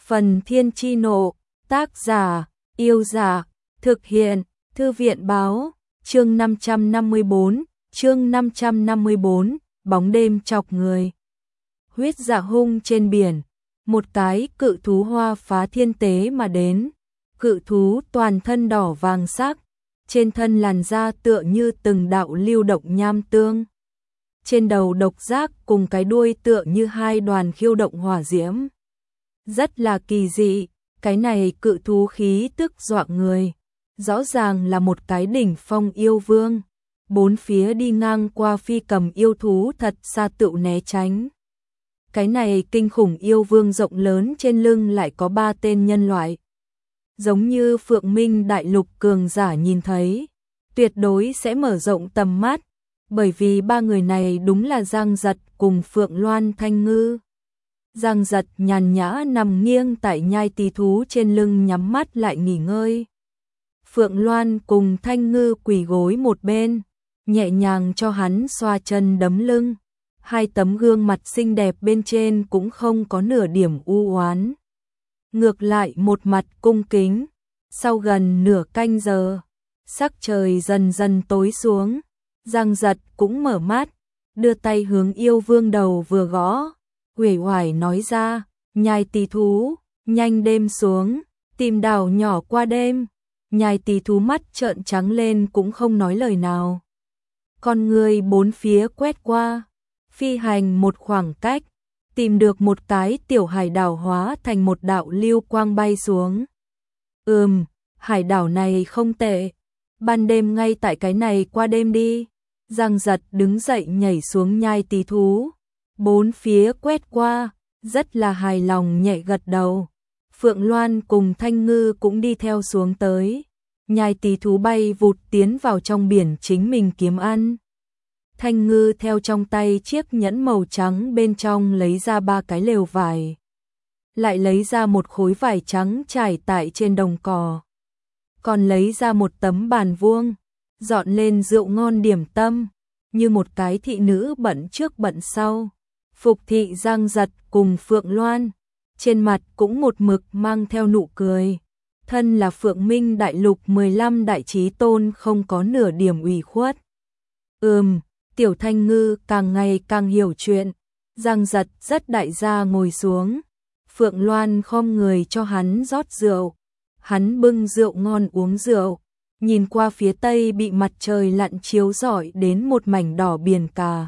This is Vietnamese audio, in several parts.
Phần Thiên Chi Nộ, tác giả, Yêu Giả, thực hiện, Thư viện Báo, chương 554, bóng đêm chọc người. Huyết dạ hung trên biển, một cái cự thú hoa phá thiên tế mà đến, cự thú toàn thân đỏ vàng sắc, trên thân làn da tựa như từng đạo lưu động nham tương. Trên đầu độc giác cùng cái đuôi tựa như hai đoàn khiêu động hỏa diễm. Rất là kỳ dị, cái này cự thú khí tức dọa người, rõ ràng là một cái đỉnh phong yêu vương. Bốn phía đi ngang qua phi cầm yêu thú thật xa tựu né tránh. Cái này kinh khủng yêu vương rộng lớn trên lưng lại có 3 tên nhân loại. Giống như Phượng Minh Đại Lục cường giả nhìn thấy, tuyệt đối sẽ mở rộng tầm mắt, bởi vì 3 người này đúng là Giang Giật cùng Phượng Loan Thanh Ngư. Giang Giật nhàn nhã nằm nghiêng tại nhai tỳ thú trên lưng nhắm mắt lại nghỉ ngơi. Phượng Loan cùng Thanh Ngư quỳ gối một bên, nhẹ nhàng cho hắn xoa chân đấm lưng. Hai tấm gương mặt xinh đẹp bên trên cũng không có nửa điểm u oán. Ngược lại một mặt cung kính. Sau gần nửa canh giờ, sắc trời dần dần tối xuống. Giang Giật cũng mở mắt, đưa tay hướng yêu vương đầu vừa gõ. Uể oải nói ra, nhai tỳ thú, nhanh đêm xuống, tìm đảo nhỏ qua đêm. Nhai tỳ thú mắt trợn trắng lên cũng không nói lời nào. Con người bốn phía quét qua, phi hành một khoảng cách, tìm được một cái tiểu hải đảo hóa thành một đạo lưu quang bay xuống. Hải đảo này không tệ, ban đêm ngay tại cái này qua đêm đi. Giang Giật đứng dậy nhảy xuống nhai tỳ thú, bốn phía quét qua, rất là hài lòng nhẹ gật đầu. Phượng Loan cùng Thanh Ngư cũng đi theo xuống tới. Nhai tỳ thú bay vụt tiến vào trong biển chính mình kiếm ăn. Thanh Ngư theo trong tay chiếc nhẫn màu trắng bên trong lấy ra 3 cái lều vải. Lại lấy ra một khối vải trắng trải tại trên đồng cỏ. Còn lấy ra một tấm bàn vuông, dọn lên rượu ngon điểm tâm, như một cái thị nữ bận trước bận sau. Phục thị Giang Giật cùng Phượng Loan, trên mặt cũng một mực mang theo nụ cười. Thân là Phượng Minh Đại Lục 15 đại chí tôn không có nửa điểm ủy khuất. Tiểu Thanh Ngư càng ngày càng hiểu chuyện. Giang Giật rất đại gia ngồi xuống. Phượng Loan khom người cho hắn rót rượu. Hắn bưng rượu ngon uống rượu. Nhìn qua phía tây bị mặt trời lặn chiếu rọi đến một mảnh đỏ biển cả.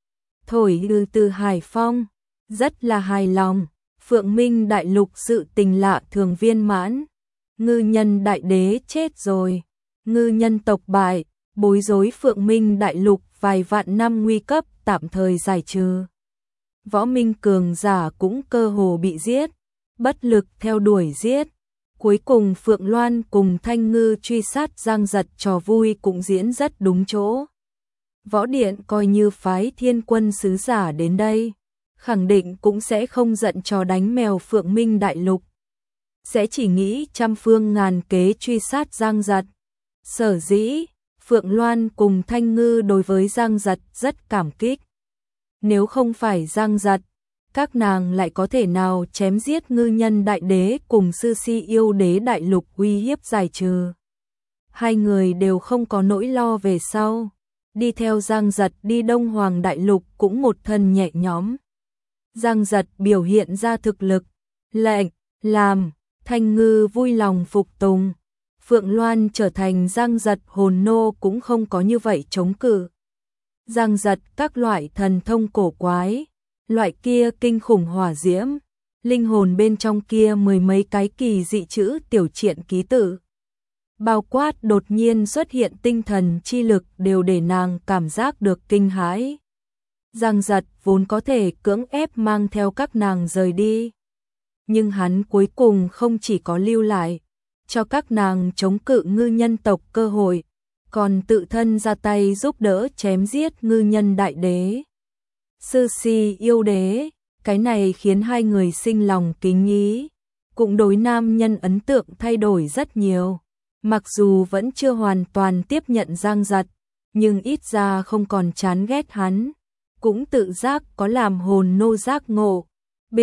Thổi từ hải phong. Rất là hài lòng. Phượng Minh Đại Lục sự tình lạ thường viên mãn. Ngư nhân đại đế chết rồi. Ngư nhân tộc bại. Bối rối Phượng Minh Đại Lục vài vạn năm nguy cấp tạm thời giải trừ. Võ minh cường giả cũng cơ hồ bị giết, bất lực theo đuổi giết. Cuối cùng Phượng Loan cùng Thanh Ngư truy sát Giang Giật, trò vui cũng diễn rất đúng chỗ. Võ điện coi như phái thiên quân sứ giả đến đây, khẳng định cũng sẽ không giận trò đánh mèo Phượng Minh Đại Lục. Sẽ chỉ nghĩ trăm phương ngàn kế truy sát Giang Giật. Sở dĩ Phượng Loan cùng Thanh Ngư đối với Giang Giật rất cảm kích. Nếu không phải Giang Giật, các nàng lại có thể nào chém giết ngư nhân đại đế cùng sư si yêu đế đại lục uy hiếp giải trừ. Hai người đều không có nỗi lo về sau. Đi theo Giang Giật đi Đông Hoàng Đại Lục cũng một thân nhẹ nhõm. Giang Giật biểu hiện ra thực lực, lệnh, làm, Thanh Ngư vui lòng phục tùng. Phượng Loan trở thành Giang Giật hồn nô cũng không có như vậy chống cự. Giang Giật các loại thần thông cổ quái, loại kia kinh khủng hỏa diễm, linh hồn bên trong kia 10 mấy cái kỳ dị chữ tiểu triện ký tự. Bao quát đột nhiên xuất hiện tinh thần chi lực đều để nàng cảm giác được kinh hãi. Giang Giật vốn có thể cưỡng ép mang theo các nàng rời đi. Nhưng hắn cuối cùng không chỉ có lưu lại, cho các nàng chống cự ngư nhân tộc cơ hội, còn tự thân ra tay giúp đỡ chém giết ngư nhân đại đế. Sư si yêu đế, cái này khiến hai người sinh lòng kính ý, cũng đối nam nhân ấn tượng thay đổi rất nhiều. Mặc dù vẫn chưa hoàn toàn tiếp nhận Giang Giật, nhưng ít ra không còn chán ghét hắn, cũng tự giác có làm hồn nô giác ngộ. Bịch,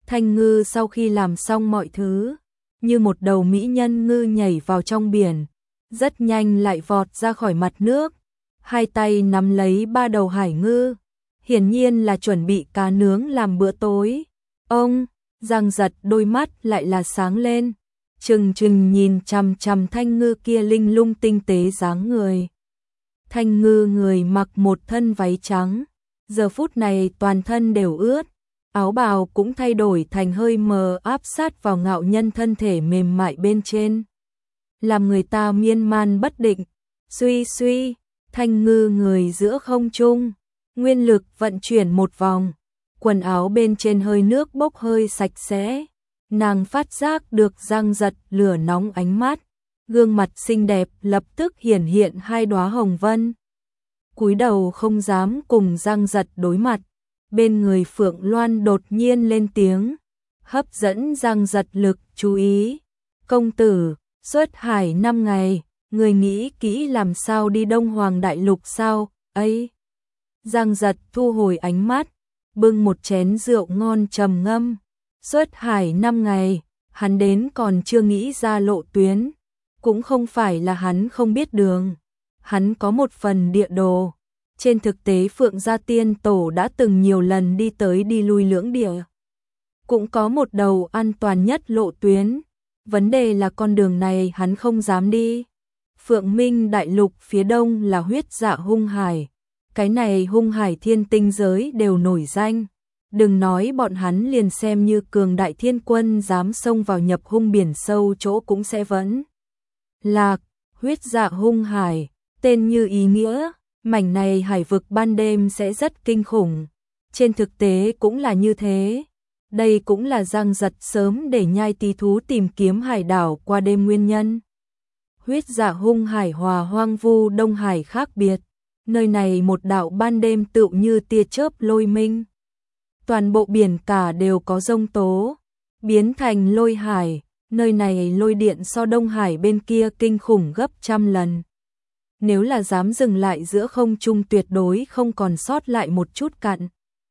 Thanh Ngư sau khi làm xong mọi thứ, như một đầu mỹ nhân ngư nhảy vào trong biển, rất nhanh lại vọt ra khỏi mặt nước, hai tay nắm lấy ba đầu hải ngư, hiển nhiên là chuẩn bị cá nướng làm bữa tối. Ông, Giang Giật đôi mắt lại là sáng lên, trừng trừng nhìn chằm chằm Thanh Ngư kia linh lung tinh tế dáng người. Thanh Ngư người mặc một thân váy trắng, giờ phút này toàn thân đều ướt, áo bào cũng thay đổi thành hơi mờ áp sát vào ngạo nhân thân thể mềm mại bên trên, làm người ta miên man bất định. Suy suy, Thanh Ngư người giữa không trung, nguyên lực vận chuyển một vòng, quần áo bên trên hơi nước bốc hơi sạch sẽ, nàng phát giác được Giang Giật lửa nóng ánh mắt, gương mặt xinh đẹp lập tức hiển hiện hai đóa hồng vân. Cúi đầu không dám cùng Giang Giật đối mặt, bên người Phượng Loan đột nhiên lên tiếng, hấp dẫn Giang Giật lực chú ý. Công tử, xuất hải 5 ngày, người nghĩ kỹ làm sao đi Đông Hoàng Đại Lục sao, ấy. Giang Giật thu hồi ánh mắt, bưng một chén rượu ngon trầm ngâm. Xuất hải 5 ngày, hắn đến còn chưa nghĩ ra lộ tuyến, cũng không phải là hắn không biết đường. Hắn có một phần địa đồ. Trên thực tế Phượng Gia Tiên Tổ đã từng nhiều lần đi tới đi lui lưỡng địa. Cũng có một đầu an toàn nhất lộ tuyến. Vấn đề là con đường này hắn không dám đi. Phượng Minh Đại Lục phía đông là huyết dạ hung hải. Cái này hung hải thiên tinh giới đều nổi danh. Đừng nói bọn hắn liền xem như cường đại thiên quân dám xông vào nhập hung biển sâu chỗ cũng sẽ vẫn lạc. Huyết dạ hung hải, tên như ý nghĩa, mảnh này hải vực ban đêm sẽ rất kinh khủng. Trên thực tế cũng là như thế. Đây cũng là Giang Giật sớm để nhai tí thú tìm kiếm hải đảo qua đêm nguyên nhân. Huyết dạ hung hải hòa hoang vu Đông Hải khác biệt. Nơi này một đạo ban đêm tựu như tia chớp lôi minh. Toàn bộ biển cả đều có giông tố, biến thành lôi hải. Nơi này lôi điện so Đông Hải bên kia kinh khủng gấp trăm lần. Nếu là dám dừng lại giữa không trung tuyệt đối không còn sót lại một chút cặn.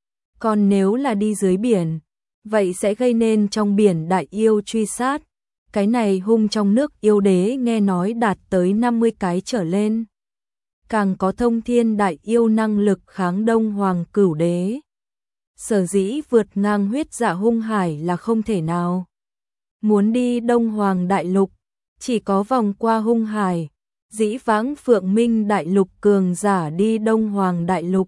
Còn nếu là đi dưới biển, vậy sẽ gây nên trong biển đại yêu truy sát. Cái này hung trong nước yêu đế nghe nói đạt tới 50 cái trở lên. Càng có thông thiên đại yêu năng lực kháng Đông Hoàng Cửu Đế. Sở dĩ vượt ngang huyết dạ hung hải là không thể nào. Muốn đi Đông Hoàng Đại Lục, chỉ có vòng qua hung hải. Dĩ vãng Phượng Minh Đại Lục cường giả đi Đông Hoàng Đại Lục.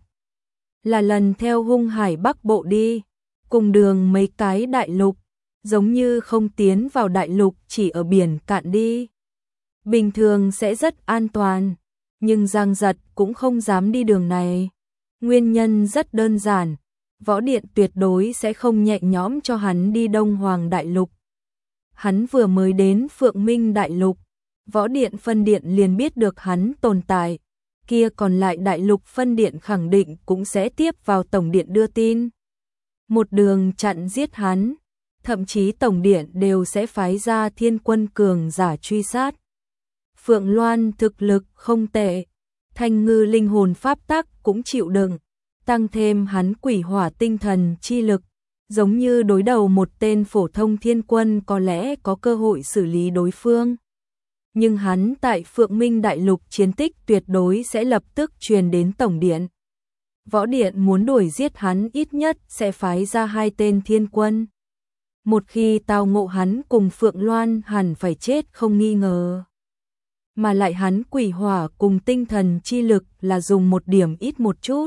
Là lần theo hung hải Bắc Bộ đi, cùng đường mấy cái đại lục, giống như không tiến vào đại lục chỉ ở biển cạn đi. Bình thường sẽ rất an toàn, nhưng Giang Giật cũng không dám đi đường này. Nguyên nhân rất đơn giản, võ điện tuyệt đối sẽ không nhẹ nhõm cho hắn đi Đông Hoàng Đại Lục. Hắn vừa mới đến Phượng Minh Đại Lục, võ điện phân điện liền biết được hắn tồn tại, kia còn lại đại lục phân điện khẳng định cũng sẽ tiếp vào tổng điện đưa tin. Một đường chặn giết hắn, thậm chí tổng điện đều sẽ phái ra thiên quân cường giả truy sát. Phượng Loan thực lực không tệ, Thanh Ngư linh hồn pháp tắc cũng chịu đựng, tăng thêm hắn quỷ hỏa tinh thần chi lực, giống như đối đầu một tên phổ thông thiên quân có lẽ có cơ hội xử lý đối phương. Nhưng hắn tại Phượng Minh Đại Lục chiến tích tuyệt đối sẽ lập tức truyền đến tổng điện. Võ điện muốn đuổi giết hắn ít nhất sẽ phái ra 2 tên thiên quân. Một khi tao ngộ hắn cùng Phượng Loan hẳn phải chết không nghi ngờ. Mà lại hắn quỷ hỏa cùng tinh thần chi lực là dùng một điểm ít một chút.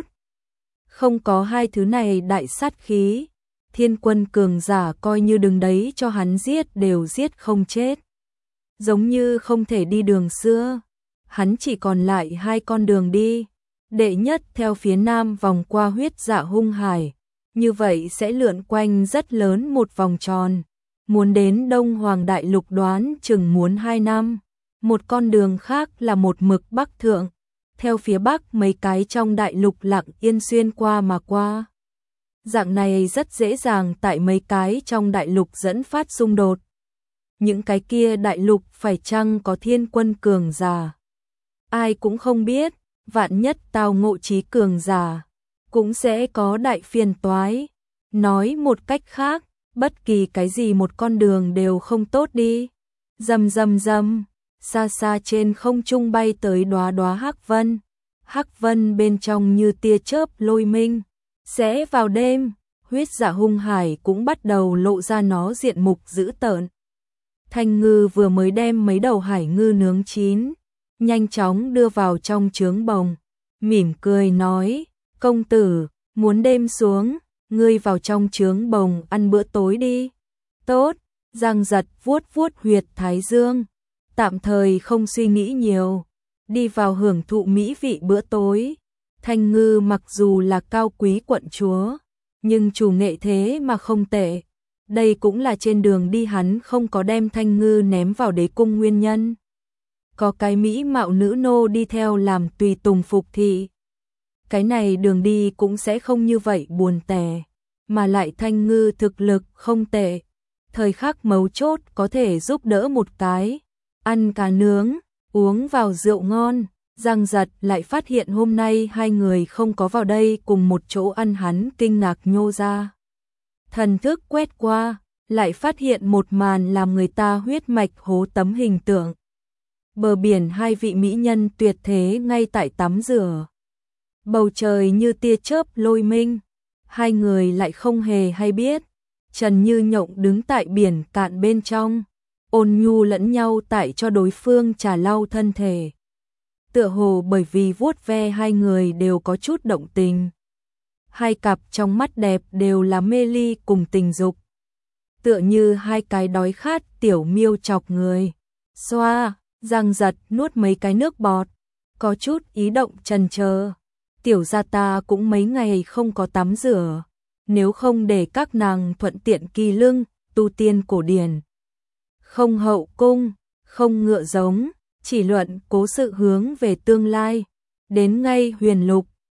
Không có hai thứ này đại sát khí, thiên quân cường giả coi như đừng đấy cho hắn giết đều giết không chết. Giống như không thể đi đường xưa, hắn chỉ còn lại 2 con đường đi. Đệ nhất theo phía nam vòng qua huyết dạ hung hải, như vậy sẽ lượn quanh rất lớn một vòng tròn. Muốn đến Đông Hoàng Đại Lục đoán chừng muốn 2 năm. Một con đường khác là một mực bắc thượng, theo phía bắc mấy cái trong đại lục lặng yên xuyên qua mà qua. Dạng này rất dễ dàng tại mấy cái trong đại lục dẫn phát xung đột. Những cái kia đại lục phải chăng có thiên quân cường giả? Ai cũng không biết, vạn nhất tao ngộ trí cường giả, cũng sẽ có đại phiền toái. Nói một cách khác, bất kỳ cái gì một con đường đều không tốt đi. Rầm rầm rầm, xa xa trên không trung bay tới đóa đóa hắc vân bên trong như tia chớp lôi minh, sẽ vào đêm, huyết dạ hung hải cũng bắt đầu lộ ra nó diện mục dữ tợn. Thanh Ngư vừa mới đem mấy đầu hải ngư nướng chín, nhanh chóng đưa vào trong chướng bồng, mỉm cười nói, công tử, muốn đêm xuống, ngươi vào trong chướng bồng ăn bữa tối đi. Tốt, Giang Giật vuốt vuốt huyệt thái dương, tạm thời không suy nghĩ nhiều, đi vào hưởng thụ mỹ vị bữa tối. Thanh Ngư mặc dù là cao quý quận chúa, nhưng chủ nghệ thế mà không tệ. Đây cũng là trên đường đi hắn không có đem Thanh Ngư ném vào đế cung nguyên nhân. Có cái mỹ mạo nữ nô đi theo làm tùy tùng phục thị. Cái này đường đi cũng sẽ không như vậy buồn tẻ, mà lại Thanh Ngư thực lực không tệ. Thời khắc mấu chốt có thể giúp đỡ một cái, ăn cá nướng, uống vào rượu ngon. Giang Giật lại phát hiện hôm nay hai người không có vào đây cùng một chỗ ăn, hắn kinh ngạc nhô ra. Thần thức quét qua, lại phát hiện một màn làm người ta huyết mạch hố tấm hình tượng. Bờ biển hai vị mỹ nhân tuyệt thế ngay tại tắm rửa. Bầu trời như tia chớp lôi minh, hai người lại không hề hay biết. Trần Như Nhộng đứng tại biển cạn bên trong, ôn nhu lẫn nhau tại cho đối phương trà lau thân thể. Tựa hồ bởi vì vuốt ve hai người đều có chút động tình. Hai cặp trong mắt đẹp đều là mê ly cùng tình dục. Tựa như hai cái đói khát tiểu miêu chọc người. Xoa, Giang Giật nuốt mấy cái nước bọt, có chút ý động chần chờ. Tiểu gia ta cũng mấy ngày không có tắm rửa, nếu không để các nàng thuận tiện kỳ lưng, tu tiên cổ điển. Không hậu cung, không ngựa giống, chỉ luận cố sự hướng về tương lai. Đến ngay huyền lục,